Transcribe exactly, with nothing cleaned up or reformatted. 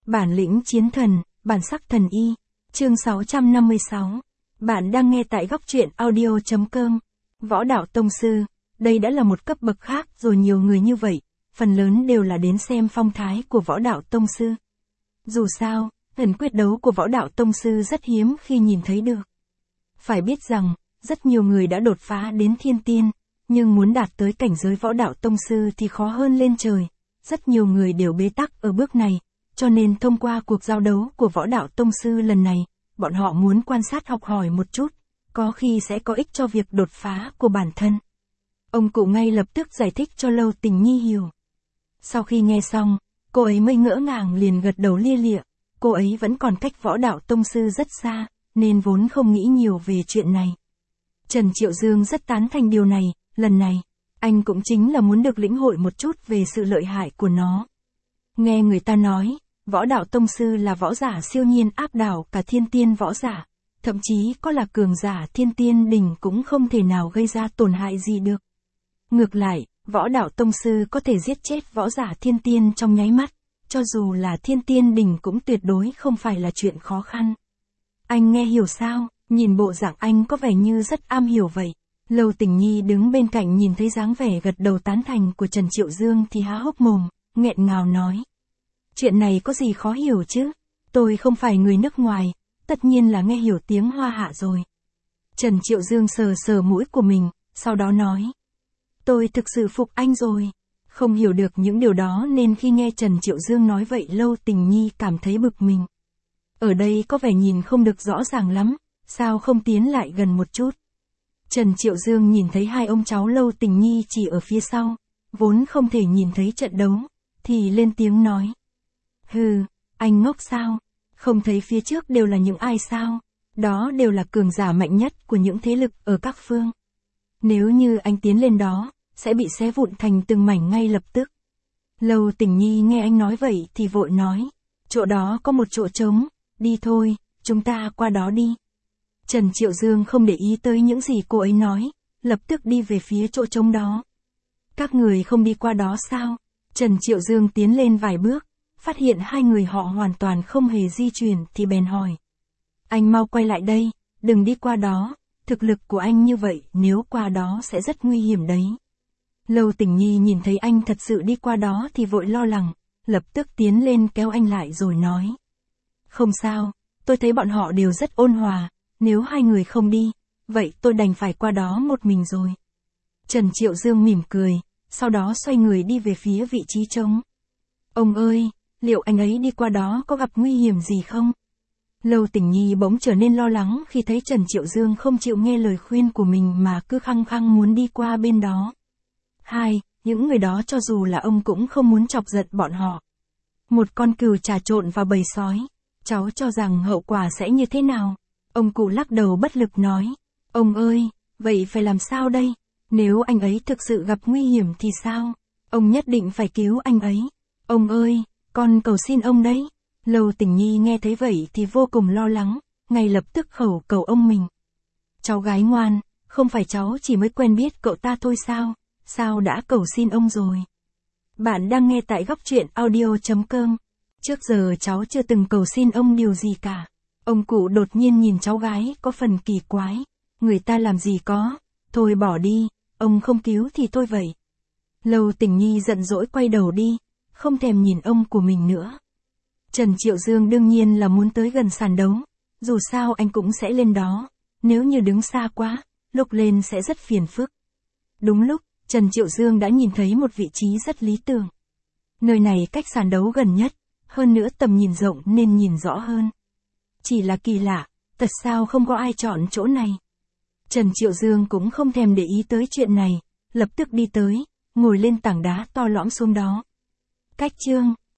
Bản lĩnh chiến thần, bản sắc thần y. Chương sáu trăm năm mươi sáu. Bạn đang nghe tại góc truyện audio chấm com. Võ đạo tông sư, đây đã là một cấp bậc khác rồi, nhiều người như vậy, phần lớn đều là đến xem phong thái của võ đạo tông sư. Dù sao, ẩn quyết đấu của võ đạo tông sư rất hiếm khi nhìn thấy được. Phải biết rằng, rất nhiều người đã đột phá đến thiên tiên, nhưng muốn đạt tới cảnh giới võ đạo tông sư thì khó hơn lên trời. Rất nhiều người đều bế tắc ở bước này, cho nên thông qua cuộc giao đấu của võ đạo tông sư lần này, bọn họ muốn quan sát học hỏi một chút, có khi sẽ có ích cho việc đột phá của bản thân. Ông cụ ngay lập tức giải thích cho Lâu Tình Nhi hiểu. Sau khi nghe xong, cô ấy mới ngỡ ngàng liền gật đầu lia lịa, cô ấy vẫn còn cách võ đạo tông sư rất xa, nên vốn không nghĩ nhiều về chuyện này. Trần Triệu Dương rất tán thành điều này, lần này, anh cũng chính là muốn được lĩnh hội một chút về sự lợi hại của nó. Nghe người ta nói, võ đạo tông sư là võ giả siêu nhiên áp đảo cả thiên tiên võ giả, thậm chí có là cường giả thiên tiên đỉnh cũng không thể nào gây ra tổn hại gì được. Ngược lại, võ đạo tông sư có thể giết chết võ giả thiên tiên trong nháy mắt, cho dù là thiên tiên đỉnh cũng tuyệt đối không phải là chuyện khó khăn. Anh nghe hiểu sao? Nhìn bộ dạng anh có vẻ như rất am hiểu vậy. Lâu Tình Nhi đứng bên cạnh nhìn thấy dáng vẻ gật đầu tán thành của Trần Triệu Dương thì há hốc mồm, nghẹn ngào nói. Chuyện này có gì khó hiểu chứ? Tôi không phải người nước ngoài, tất nhiên là nghe hiểu tiếng Hoa Hạ rồi. Trần Triệu Dương sờ sờ mũi của mình, sau đó nói. Tôi thực sự phục anh rồi. Không hiểu được những điều đó nên khi nghe Trần Triệu Dương nói vậy Lâu Tình Nhi cảm thấy bực mình. Ở đây có vẻ nhìn không được rõ ràng lắm, sao không tiến lại gần một chút? Trần Triệu Dương nhìn thấy hai ông cháu Lâu Tình Nhi chỉ ở phía sau, vốn không thể nhìn thấy trận đấu, thì lên tiếng nói. Hừ, anh ngốc sao? Không thấy phía trước đều là những ai sao? Đó đều là cường giả mạnh nhất của những thế lực ở các phương. Nếu như anh tiến lên đó, sẽ bị xé vụn thành từng mảnh ngay lập tức. Lâu Tình Nhi nghe anh nói vậy thì vội nói. Chỗ đó có một chỗ trống, đi thôi, chúng ta qua đó đi. Trần Triệu Dương không để ý tới những gì cô ấy nói, lập tức đi về phía chỗ trống đó. Các người không đi qua đó sao? Trần Triệu Dương tiến lên vài bước, phát hiện hai người họ hoàn toàn không hề di chuyển thì bèn hỏi. Anh mau quay lại đây, đừng đi qua đó, thực lực của anh như vậy nếu qua đó sẽ rất nguy hiểm đấy. Lâu Tình Nhi nhìn thấy anh thật sự đi qua đó thì vội lo lắng, lập tức tiến lên kéo anh lại rồi nói. Không sao, tôi thấy bọn họ đều rất ôn hòa, nếu hai người không đi, vậy tôi đành phải qua đó một mình rồi. Trần Triệu Dương mỉm cười, sau đó xoay người đi về phía vị trí trống. Ông ơi, liệu anh ấy đi qua đó có gặp nguy hiểm gì không? Lâu Tình Nhi bỗng trở nên lo lắng khi thấy Trần Triệu Dương không chịu nghe lời khuyên của mình mà cứ khăng khăng muốn đi qua bên đó. Hai, những người đó cho dù là ông cũng không muốn chọc giận bọn họ. Một con cừu trà trộn vào bầy sói, cháu cho rằng hậu quả sẽ như thế nào? Ông cụ lắc đầu bất lực nói. Ông ơi, vậy phải làm sao đây? Nếu anh ấy thực sự gặp nguy hiểm thì sao? Ông nhất định phải cứu anh ấy. Ông ơi, con cầu xin ông đấy. Lâu Tình Nhi nghe thấy vậy thì vô cùng lo lắng, ngay lập tức khẩu cầu ông mình. Cháu gái ngoan, không phải cháu chỉ mới quen biết cậu ta thôi sao? Sao đã cầu xin ông rồi? Bạn đang nghe tại góc truyện audio chấm com. Trước giờ cháu chưa từng cầu xin ông điều gì cả. Ông cụ đột nhiên nhìn cháu gái có phần kỳ quái. Người ta làm gì có, thôi bỏ đi, ông không cứu thì thôi vậy. Lâu Tình Nhi giận dỗi quay đầu đi, không thèm nhìn ông của mình nữa. Trần Triệu Dương đương nhiên là muốn tới gần sàn đấu, dù sao anh cũng sẽ lên đó, nếu như đứng xa quá, lúc lên sẽ rất phiền phức. Đúng lúc, Trần Triệu Dương đã nhìn thấy một vị trí rất lý tưởng. Nơi này cách sàn đấu gần nhất, hơn nữa tầm nhìn rộng nên nhìn rõ hơn. Chỉ là kỳ lạ, thật sao không có ai chọn chỗ này. Trần Triệu Dương cũng không thèm để ý tới chuyện này, lập tức đi tới, ngồi lên tảng đá to lõm xuống đó. Cách chương,